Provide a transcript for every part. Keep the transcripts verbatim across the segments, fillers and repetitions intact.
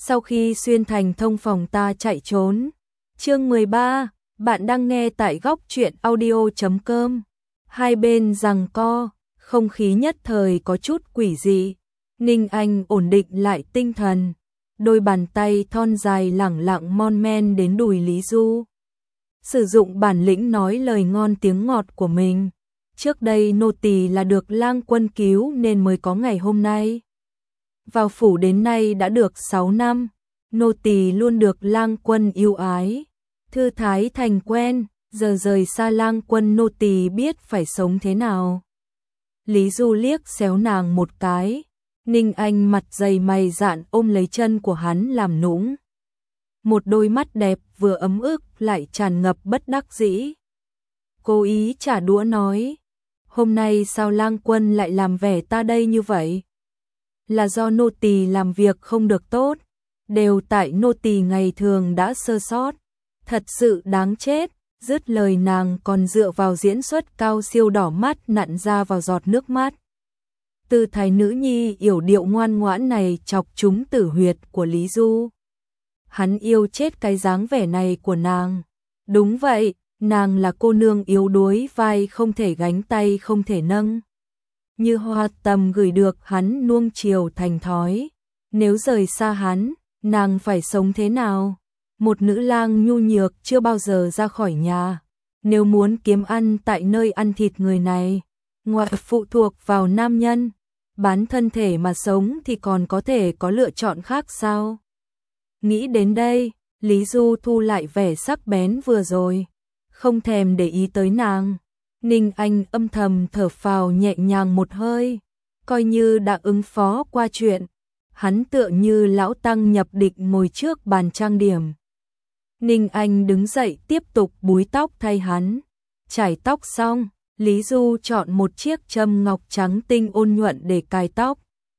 Sau khi xuyên thành thông phòng ta chạy trốn. Chương mười ba, bạn đang nghe tại góc truyện audio chấm com. Hai bên giằng co, không khí nhất thời có chút quỷ dị. Ninh Anh ổn định lại tinh thần, đôi bàn tay thon dài lẳng lặng mon men đến đùi Lý Du. Sử dụng bản lĩnh nói lời ngon tiếng ngọt của mình. Trước đây nô tỳ là được Lang Quân cứu nên mới có ngày hôm nay. Vào phủ đến nay đã được sáu năm, nô tỳ luôn được Lang Quân yêu ái, thư thái thành quen, giờ rời xa Lang Quân nô tỳ biết phải sống thế nào. Lý Du liếc xéo nàng một cái, Ninh Anh mặt dày mày dạn ôm lấy chân của hắn làm nũng. Một đôi mắt đẹp vừa ấm ức lại tràn ngập bất đắc dĩ. Cố ý trả đũa nói, hôm nay sao Lang Quân lại làm vẻ ta đây như vậy? Là do nô tỳ làm việc không được tốt, đều tại nô tỳ ngày thường đã sơ sót, thật sự đáng chết. Dứt lời nàng còn dựa vào diễn xuất cao siêu đỏ mắt nặn ra vào giọt nước mắt. Tư thái nữ nhi yểu điệu ngoan ngoãn này chọc trúng tử huyệt của Lý Du. Hắn yêu chết cái dáng vẻ này của nàng. Đúng vậy, nàng là cô nương yếu đuối, vai không thể gánh, tay không thể nâng. Như hoa tầm gửi được hắn nuông chiều thành thói. Nếu rời xa hắn, nàng phải sống thế nào? Một nữ lang nhu nhược chưa bao giờ ra khỏi nhà. Nếu muốn kiếm ăn tại nơi ăn thịt người này, ngoài phụ thuộc vào nam nhân, bán thân thể mà sống thì còn có thể có lựa chọn khác sao? Nghĩ đến đây, Lý Du thu lại vẻ sắc bén vừa rồi, không thèm để ý tới nàng. Ninh Anh âm thầm thở phào nhẹ nhàng một hơi, coi như đã ứng phó qua chuyện. Hắn tựa như lão tăng nhập định ngồi trước bàn trang điểm. Ninh Anh đứng dậy tiếp tục búi tóc thay hắn. Chải tóc xong, Lý Du chọn một chiếc châm ngọc trắng tinh ôn nhuận để cài tóc.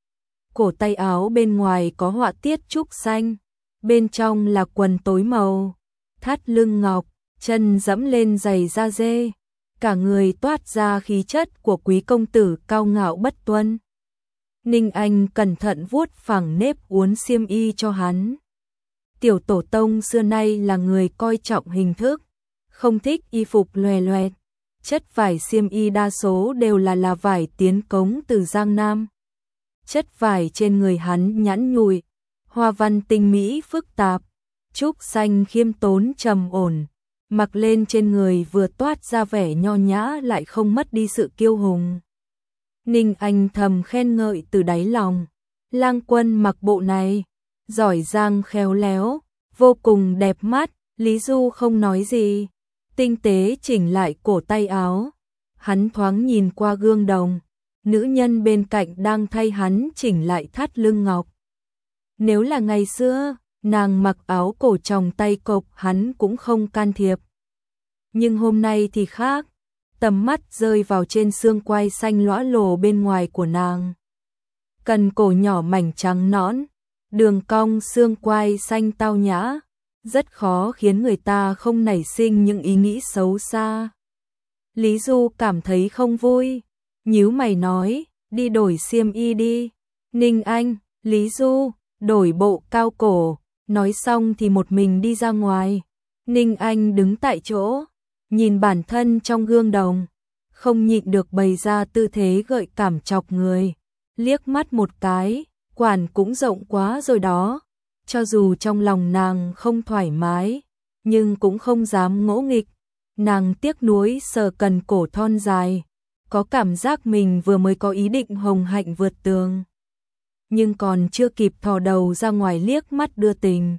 Cổ tay áo bên ngoài có họa tiết trúc xanh, bên trong là quần tối màu, thắt lưng ngọc, chân dẫm lên giày da dê, cả người toát ra khí chất của quý công tử cao ngạo bất tuân. Ninh Anh cẩn thận vuốt phẳng nếp uốn xiêm y cho hắn. Tiểu tổ tông xưa nay là người coi trọng hình thức, không thích y phục loè loẹt. Chất vải xiêm y đa số đều là là vải tiến cống từ Giang Nam. Chất vải trên người hắn nhẵn nhụi, hoa văn tinh mỹ phức tạp, trúc xanh khiêm tốn trầm ổn, mặc lên trên người vừa toát ra vẻ nho nhã lại không mất đi sự kiêu hùng. Ninh Anh thầm khen ngợi từ đáy lòng, Lang Quân mặc bộ này, giỏi giang khéo léo, vô cùng đẹp mắt. Lý Du không nói gì, tinh tế chỉnh lại cổ tay áo. Hắn thoáng nhìn qua gương đồng, nữ nhân bên cạnh đang thay hắn chỉnh lại thắt lưng ngọc. Nếu là ngày xưa, nàng mặc áo cổ tròng tay cộc hắn cũng không can thiệp. Nhưng hôm nay thì khác, tầm mắt rơi vào trên xương quai xanh lõa lồ bên ngoài của nàng. Cần cổ nhỏ mảnh trắng nõn, đường cong xương quai xanh tao nhã, rất khó khiến người ta không nảy sinh những ý nghĩ xấu xa. Lý Du cảm thấy không vui, nhíu mày nói, đi đổi xiêm y đi. Ninh Anh, Lý Du, đổi bộ cao cổ, nói xong thì một mình đi ra ngoài. Ninh Anh đứng tại chỗ, nhìn bản thân trong gương đồng, không nhịn được bày ra tư thế gợi cảm chọc người, liếc mắt một cái, quản cũng rộng quá rồi đó. Cho dù trong lòng nàng không thoải mái, nhưng cũng không dám ngỗ nghịch. Nàng tiếc nuối sờ cần cổ thon dài, có cảm giác mình vừa mới có ý định hồng hạnh vượt tường. Nhưng còn chưa kịp thò đầu ra ngoài liếc mắt đưa tình,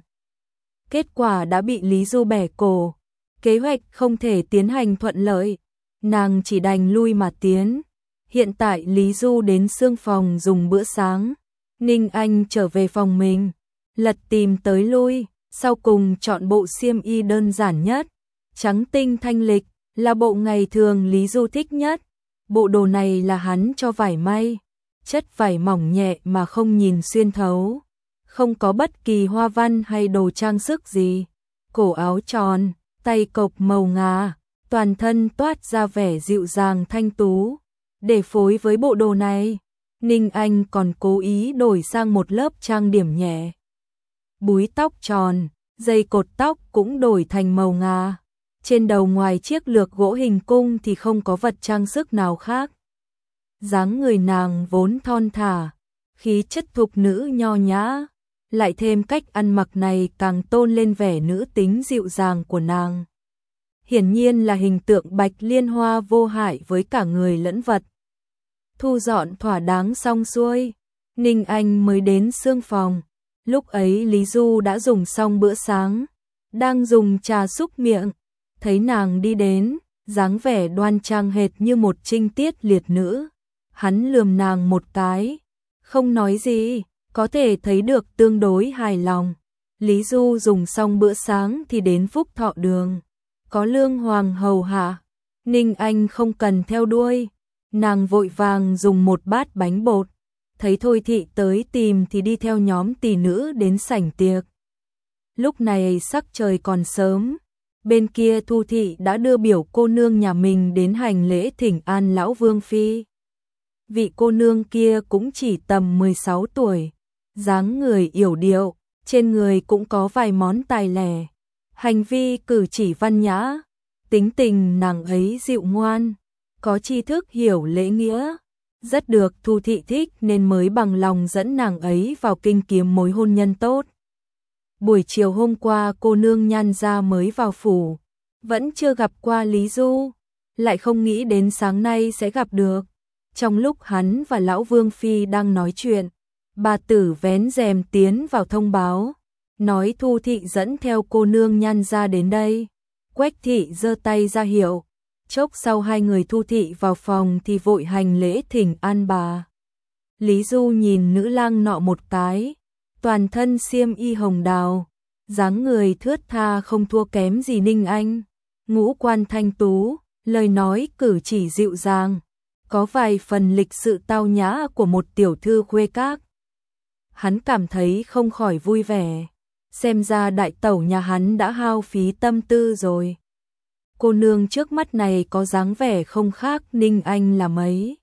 kết quả đã bị Lý Du bẻ cổ. Kế hoạch không thể tiến hành thuận lợi, nàng chỉ đành lui mà tiến. Hiện tại Lý Du đến xương phòng dùng bữa sáng, Ninh Anh trở về phòng mình, lật tìm tới lui, sau cùng chọn bộ xiêm y đơn giản nhất, trắng tinh thanh lịch, là bộ ngày thường Lý Du thích nhất. Bộ đồ này là hắn cho vải may, chất vải mỏng nhẹ mà không nhìn xuyên thấu, không có bất kỳ hoa văn hay đồ trang sức gì. Cổ áo tròn, tay cộc màu ngà, toàn thân toát ra vẻ dịu dàng thanh tú. Để phối với bộ đồ này, Ninh Anh còn cố ý đổi sang một lớp trang điểm nhẹ. búi tóc tròn, dây cột tóc cũng đổi thành màu ngà. Trên đầu ngoài chiếc lược gỗ hình cung thì không có vật trang sức nào khác. Dáng người nàng vốn thon thả, khí chất thục nữ nho nhã, lại thêm cách ăn mặc này càng tôn lên vẻ nữ tính dịu dàng của nàng. Hiển nhiên là hình tượng Bạch Liên Hoa vô hại với cả người lẫn vật. Thu dọn thỏa đáng xong xuôi, Ninh Anh mới đến xương phòng. Lúc ấy Lý Du đã dùng xong bữa sáng, đang dùng trà xúc miệng, thấy nàng đi đến, dáng vẻ đoan trang hệt như một trinh tiết liệt nữ. Hắn lườm nàng một cái, không nói gì, có thể thấy được tương đối hài lòng. Lý Du dùng xong bữa sáng thì đến Phúc Thọ Đường, có Lương Hoàng hầu hạ, Ninh Anh không cần theo đuôi, nàng vội vàng dùng một bát bánh bột. Thấy Thôi Thị tới tìm thì đi theo nhóm tỷ nữ đến sảnh tiệc. Lúc này sắc trời còn sớm, bên kia Thu Thị đã đưa biểu cô nương nhà mình đến hành lễ thỉnh an lão Vương Phi. Vị cô nương kia cũng chỉ tầm mười sáu tuổi, dáng người yểu điệu, trên người cũng có vài món tài lẻ, hành vi cử chỉ văn nhã, tính tình nàng ấy dịu ngoan, có tri thức hiểu lễ nghĩa, rất được Thu Thị thích nên mới bằng lòng dẫn nàng ấy vào kinh kiếm mối hôn nhân tốt. Buổi chiều hôm qua cô nương Nhan gia mới vào phủ, vẫn chưa gặp qua Lý Du, lại không nghĩ đến sáng nay sẽ gặp được. Trong lúc hắn và lão Vương Phi đang nói chuyện, bà tử vén rèm tiến vào thông báo, nói Thu Thị dẫn theo cô nương Nhan gia đến đây. Quách Thị giơ tay ra hiệu, chốc sau hai người Thu Thị vào phòng thì vội hành lễ thỉnh an bà. Lý Du nhìn nữ lang nọ một cái, toàn thân xiêm y hồng đào, dáng người thướt tha không thua kém gì Ninh Anh, ngũ quan thanh tú, lời nói cử chỉ dịu dàng, có vài phần lịch sự tao nhã của một tiểu thư khuê các. Hắn cảm thấy không khỏi vui vẻ, xem ra đại tẩu nhà hắn đã hao phí tâm tư rồi. Cô nương trước mắt này có dáng vẻ không khác Ninh Anh là mấy,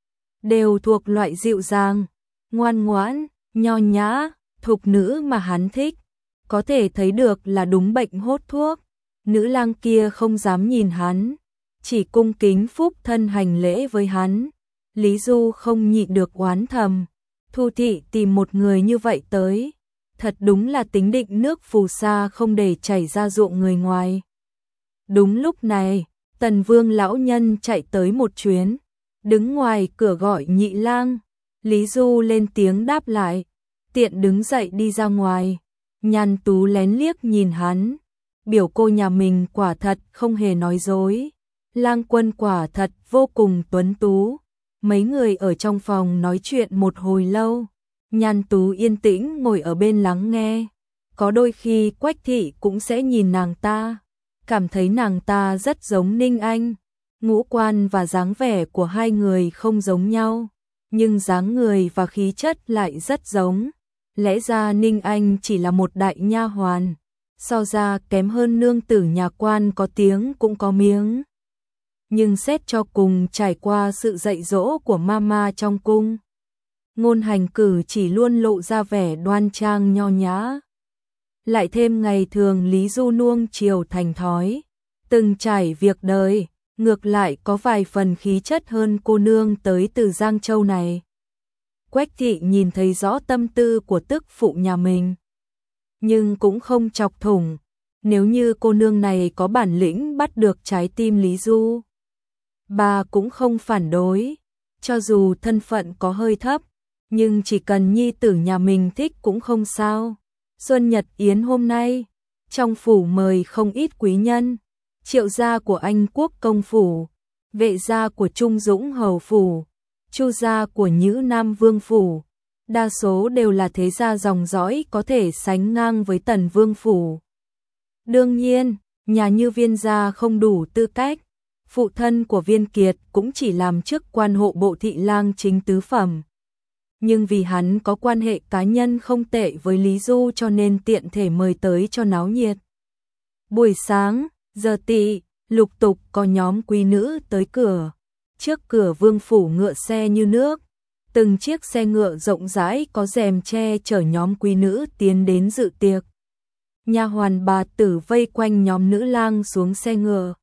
đều thuộc loại dịu dàng, ngoan ngoãn, nho nhã, thục nữ mà hắn thích, có thể thấy được là đúng bệnh hốt thuốc. Nữ lang kia không dám nhìn hắn, chỉ cung kính phúc thân hành lễ với hắn. Lý Du không nhịn được oán thầm, Thu Thị tìm một người như vậy tới, thật đúng là tính định nước phù sa không để chảy ra ruộng người ngoài. Đúng lúc này, Tần Vương lão nhân chạy tới một chuyến, đứng ngoài cửa gọi nhị lang. Lý Du lên tiếng đáp lại, tiện đứng dậy đi ra ngoài. Nhan Tú lén liếc nhìn hắn, biểu cô nhà mình quả thật không hề nói dối, lang quân quả thật vô cùng tuấn tú. Mấy người ở trong phòng nói chuyện một hồi lâu, Nhan Tú yên tĩnh ngồi ở bên lắng nghe. Có đôi khi Quách Thị cũng sẽ nhìn nàng ta, cảm thấy nàng ta rất giống Ninh Anh. Ngũ quan và dáng vẻ của hai người không giống nhau, nhưng dáng người và khí chất lại rất giống. Lẽ ra Ninh Anh chỉ là một đại nha hoàn, so ra kém hơn nương tử nhà quan có tiếng cũng có miếng. Nhưng xét cho cùng trải qua sự dạy dỗ của mama trong cung, ngôn hành cử chỉ luôn lộ ra vẻ đoan trang nho nhã. Lại thêm ngày thường Lý Du nuông chiều thành thói, từng trải việc đời, ngược lại có vài phần khí chất hơn cô nương tới từ Giang Châu này. Quách Thị nhìn thấy rõ tâm tư của tức phụ nhà mình, nhưng cũng không chọc thủng. Nếu như cô nương này có bản lĩnh bắt được trái tim Lý Du, bà cũng không phản đối, cho dù thân phận có hơi thấp, nhưng chỉ cần nhi tử nhà mình thích cũng không sao. Xuân Nhật Yến hôm nay, trong phủ mời không ít quý nhân, Triệu gia của Anh Quốc công phủ, Vệ gia của Trung Dũng hầu phủ, Chu gia của Nhữ Nam vương phủ, đa số đều là thế gia dòng dõi có thể sánh ngang với Tần vương phủ. Đương nhiên, nhà như Viên gia không đủ tư cách, phụ thân của Viên Kiệt cũng chỉ làm chức quan hộ bộ thị lang chính tứ phẩm. Nhưng vì hắn có quan hệ cá nhân không tệ với Lý Du cho nên tiện thể mời tới cho náo nhiệt. Buổi sáng, giờ tỵ, lục tục có nhóm quý nữ tới cửa. Trước cửa vương phủ ngựa xe như nước, Từng chiếc xe ngựa rộng rãi có rèm che chở nhóm quý nữ tiến đến dự tiệc. Nha hoàn bà tử vây quanh nhóm nữ lang xuống xe ngựa.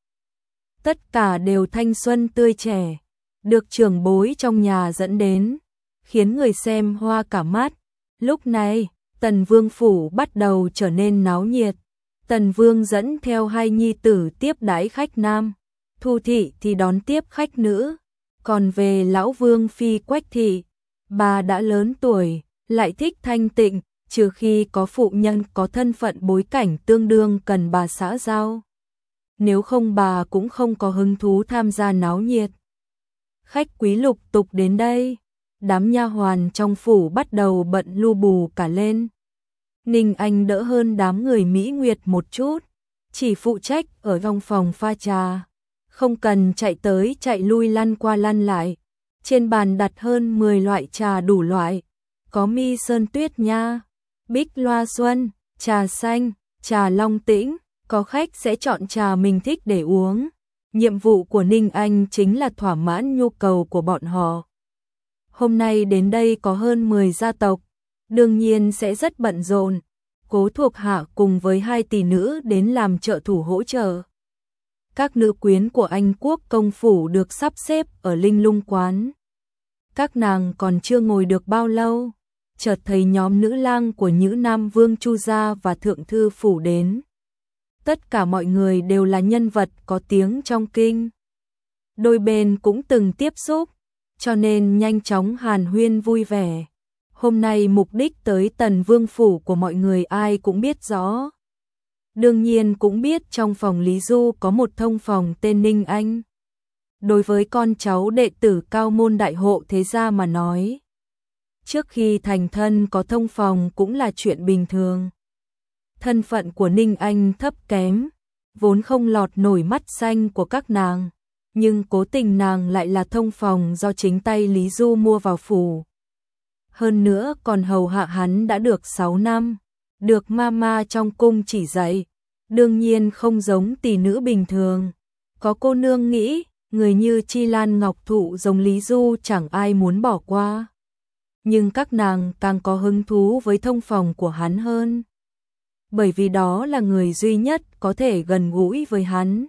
Tất cả đều thanh xuân tươi trẻ, được trưởng bối trong nhà dẫn đến, khiến người xem hoa cả mắt. Lúc này, Tần Vương phủ bắt đầu trở nên náo nhiệt. Tần Vương dẫn theo hai nhi tử tiếp đãi khách nam, Thu thị thì đón tiếp khách nữ. Còn về lão Vương phi Quách thị, bà đã lớn tuổi, lại thích thanh tịnh, trừ khi có phụ nhân có thân phận bối cảnh tương đương cần bà xã giao. Nếu không bà cũng không có hứng thú tham gia náo nhiệt. Khách quý lục tục đến đây, đám nha hoàn trong phủ bắt đầu bận lu bù cả lên. Ninh Anh đỡ hơn đám người Mỹ Nguyệt một chút, chỉ phụ trách ở trong phòng pha trà, không cần chạy tới chạy lui lăn qua lăn lại. Trên bàn đặt hơn mười loại trà đủ loại, có mi sơn tuyết nha, bích loa xuân, trà xanh, trà long tĩnh, có khách sẽ chọn trà mình thích để uống. Nhiệm vụ của Ninh Anh chính là thỏa mãn nhu cầu của bọn họ. Hôm nay đến đây có hơn mười gia tộc, đương nhiên sẽ rất bận rộn. Cố thuộc hạ cùng với hai tỷ nữ đến làm trợ thủ hỗ trợ. Các nữ quyến của Anh quốc công phủ được sắp xếp ở Linh Lung quán. Các nàng còn chưa ngồi được bao lâu, chợt thấy nhóm nữ lang của Nhữ Nam Vương Chu gia và Thượng thư phủ đến. Tất cả mọi người đều là nhân vật có tiếng trong kinh. Đôi bên cũng từng tiếp xúc, cho nên nhanh chóng hàn huyên vui vẻ. Hôm nay mục đích tới Tần Vương phủ của mọi người ai cũng biết rõ. Đương nhiên cũng biết trong phòng Lý Du có một thông phòng tên Ninh Anh. Đối với con cháu đệ tử cao môn đại hộ thế gia mà nói, trước khi thành thân có thông phòng cũng là chuyện bình thường. Thân phận của Ninh Anh thấp kém, vốn không lọt nổi mắt xanh của các nàng, nhưng cố tình nàng lại là thông phòng do chính tay Lý Du mua vào phủ. Hơn nữa còn hầu hạ hắn đã được sáu năm, được mama trong cung chỉ dạy, đương nhiên không giống tỷ nữ bình thường. Có cô nương nghĩ, người như Chi Lan Ngọc Thụ giống Lý Du chẳng ai muốn bỏ qua. Nhưng các nàng càng có hứng thú với thông phòng của hắn hơn. Bởi vì đó là người duy nhất có thể gần gũi với hắn.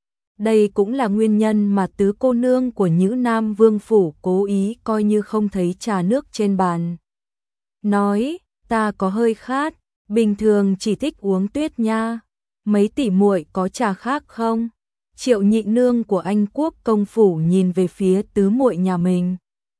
Đây cũng là nguyên nhân mà tứ cô nương của Nhữ Nam Vương phủ cố ý coi như không thấy trà nước trên bàn. Nói, ta có hơi khát, bình thường chỉ thích uống tuyết nha, mấy tỷ muội có trà khác không? Triệu nhị nương của Anh quốc công phủ nhìn về phía tứ muội nhà mình.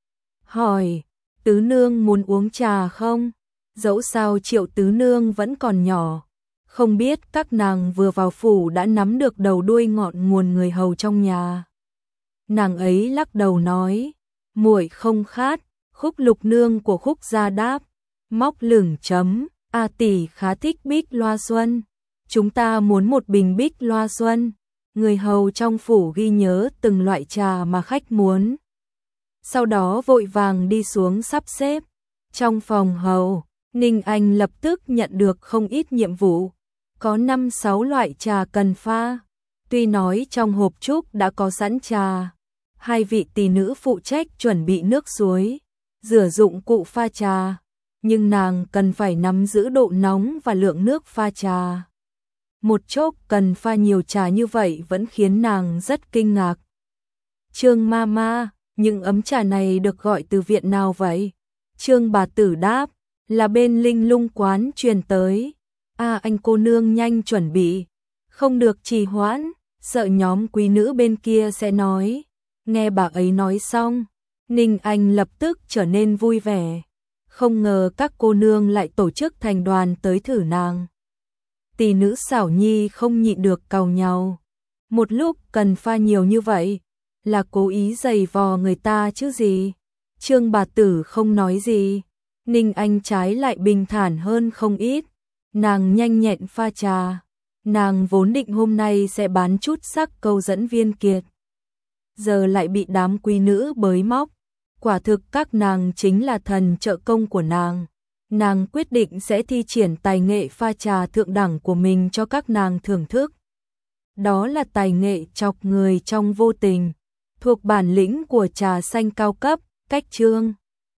Hỏi, tứ nương muốn uống trà không? Dẫu sao Triệu tứ nương vẫn còn nhỏ, không biết các nàng vừa vào phủ đã nắm được đầu đuôi ngọn nguồn người hầu trong nhà. Nàng ấy lắc đầu nói, muội không khát. Khúc Lục nương của Khúc gia đáp, móc lửng chấm, A tỷ khá thích bích loa xuân, chúng ta muốn một bình bích loa xuân. Người hầu trong phủ ghi nhớ từng loại trà mà khách muốn, sau đó vội vàng đi xuống sắp xếp. Trong phòng hầu, Ninh Anh lập tức nhận được không ít nhiệm vụ, có năm sáu loại trà cần pha. Tuy nói trong hộp trúc đã có sẵn trà, hai vị tỷ nữ phụ trách chuẩn bị nước suối, rửa dụng cụ pha trà, nhưng nàng cần phải nắm giữ độ nóng và lượng nước pha trà. Một chốc cần pha nhiều trà như vậy vẫn khiến nàng rất kinh ngạc. Trương Mama, những ấm trà này được gọi từ viện nào vậy? Trương bà tử đáp, là bên Linh Lung quán truyền tới. À, anh cô nương nhanh chuẩn bị, không được trì hoãn, sợ nhóm quý nữ bên kia sẽ nói. Nghe bà ấy nói xong, Ninh Anh lập tức trở nên vui vẻ. Không ngờ các cô nương lại tổ chức thành đoàn tới thử nàng. Tỷ nữ xảo nhi không nhịn được càu nhau. Một lúc cần pha nhiều như vậy, là cố ý giày vò người ta chứ gì. Trương bà tử không nói gì, Ninh Anh trái lại bình thản hơn không ít. Nàng nhanh nhẹn pha trà, nàng vốn định hôm nay sẽ bán chút sắc câu dẫn Viên Kiệt, giờ lại bị đám quý nữ bới móc. Quả thực các nàng chính là thần trợ công của nàng. Nàng quyết định sẽ thi triển tài nghệ pha trà thượng đẳng của mình cho các nàng thưởng thức. Đó là tài nghệ chọc người trong vô tình, thuộc bản lĩnh của trà xanh cao cấp, cách chương.